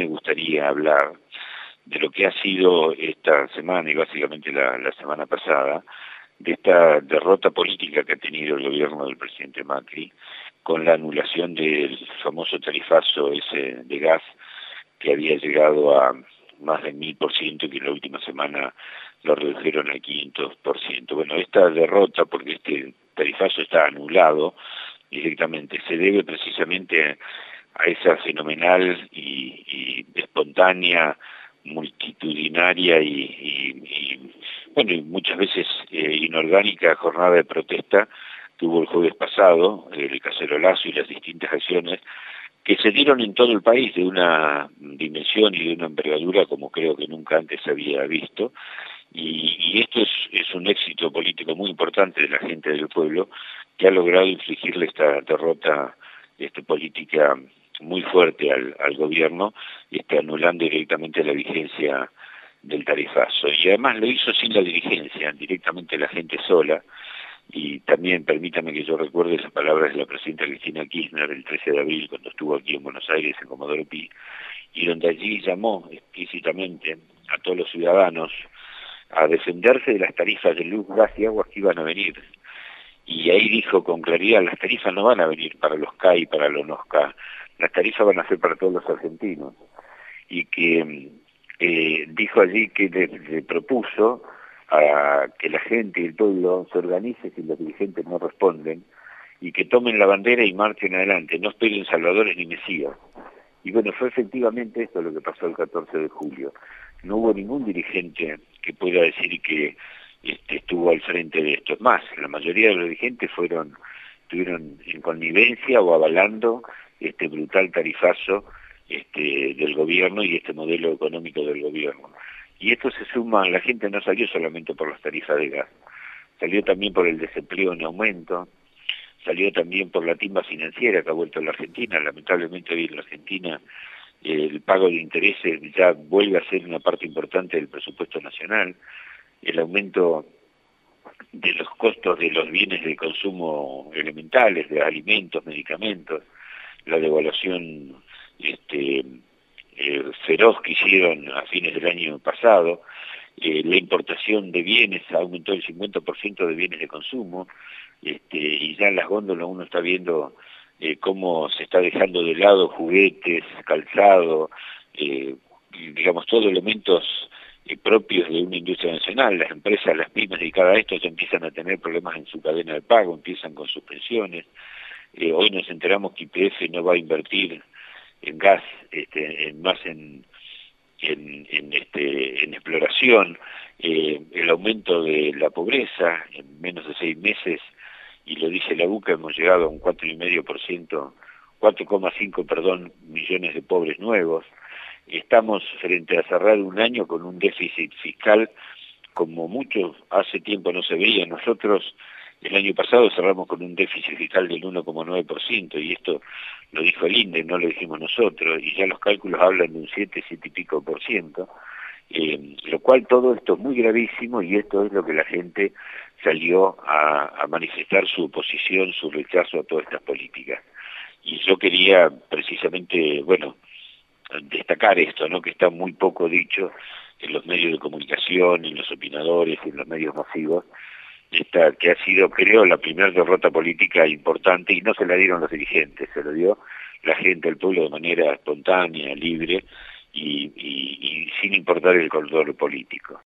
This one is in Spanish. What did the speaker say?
me gustaría hablar de lo que ha sido esta semana y básicamente la semana pasada, de esta derrota política que ha tenido el gobierno del presidente Macri con la anulación del famoso tarifazo ese de gas que había llegado a más del 1000% y que en la última semana lo redujeron al 500%. Bueno, esta derrota, porque este tarifazo está anulado directamente, se debe precisamente a esa fenomenal y espontánea, multitudinaria y bueno, y muchas veces inorgánica jornada de protesta que hubo el jueves pasado, el cacerolazo y las distintas acciones que se dieron en todo el país de una dimensión y de una envergadura como creo que nunca antes se había visto, y esto es un éxito político muy importante de la gente del pueblo que ha logrado infligirle esta derrota política muy fuerte al gobierno, anulando directamente la vigencia del tarifazo. Y además lo hizo sin la dirigencia, directamente la gente sola. Y también permítame que yo recuerde las palabras de la presidenta Cristina Kirchner el 13 de abril, cuando estuvo aquí en Buenos Aires, en Comodoro Pi, y donde allí llamó explícitamente a todos los ciudadanos a defenderse de las tarifas de luz, gas y agua que iban a venir. Y ahí dijo con claridad, las tarifas no van a venir para los K y para los no K, las tarifas van a ser para todos los argentinos. Y que dijo allí que le propuso a que la gente y el pueblo se organice si los dirigentes no responden y que tomen la bandera y marchen adelante, no esperen salvadores ni mesías. Y bueno, fue efectivamente esto lo que pasó el 14 de julio. No hubo ningún dirigente que pueda decir que estuvo al frente de esto. Es más, la mayoría de los dirigentes estuvieron en connivencia o avalando este brutal tarifazo del gobierno y este modelo económico del gobierno. Y esto se suma, la gente no salió solamente por las tarifas de gas, salió también por el desempleo en aumento, salió también por la timba financiera que ha vuelto a la Argentina. Lamentablemente hoy en la Argentina el pago de intereses ya vuelve a ser una parte importante del presupuesto nacional, el aumento de los costos de los bienes de consumo elementales, de alimentos, medicamentos, la devaluación feroz que hicieron a fines del año pasado, la importación de bienes aumentó el 50% de bienes de consumo, y ya en las góndolas uno está viendo cómo se está dejando de lado juguetes, calzado, digamos, todos elementos propios de una industria nacional. Las empresas, las pymes dedicadas a esto ya empiezan a tener problemas en su cadena de pago, empiezan con suspensiones. Hoy nos enteramos que YPF no va a invertir en gas, más en exploración, el aumento de la pobreza en menos de 6 meses, y lo dice la UCA, hemos llegado a un 4,5%, 4,5 millones de pobres nuevos. Estamos frente a cerrar un año con un déficit fiscal como mucho hace tiempo no se veía. Nosotros el año pasado cerramos con un déficit fiscal del 1,9%, y esto lo dijo el INDE, no lo dijimos nosotros, y ya los cálculos hablan de un 7 y pico por ciento, lo cual todo esto es muy gravísimo, y esto es lo que la gente salió a manifestar su oposición, su rechazo a todas estas políticas. Y yo quería precisamente, bueno, destacar esto, ¿no?, que está muy poco dicho en los medios de comunicación, en los opinadores, en los medios masivos, que ha sido, creo, la primera derrota política importante, y no se la dieron los dirigentes, se lo dio la gente, el pueblo, de manera espontánea, libre, y sin importar el color político.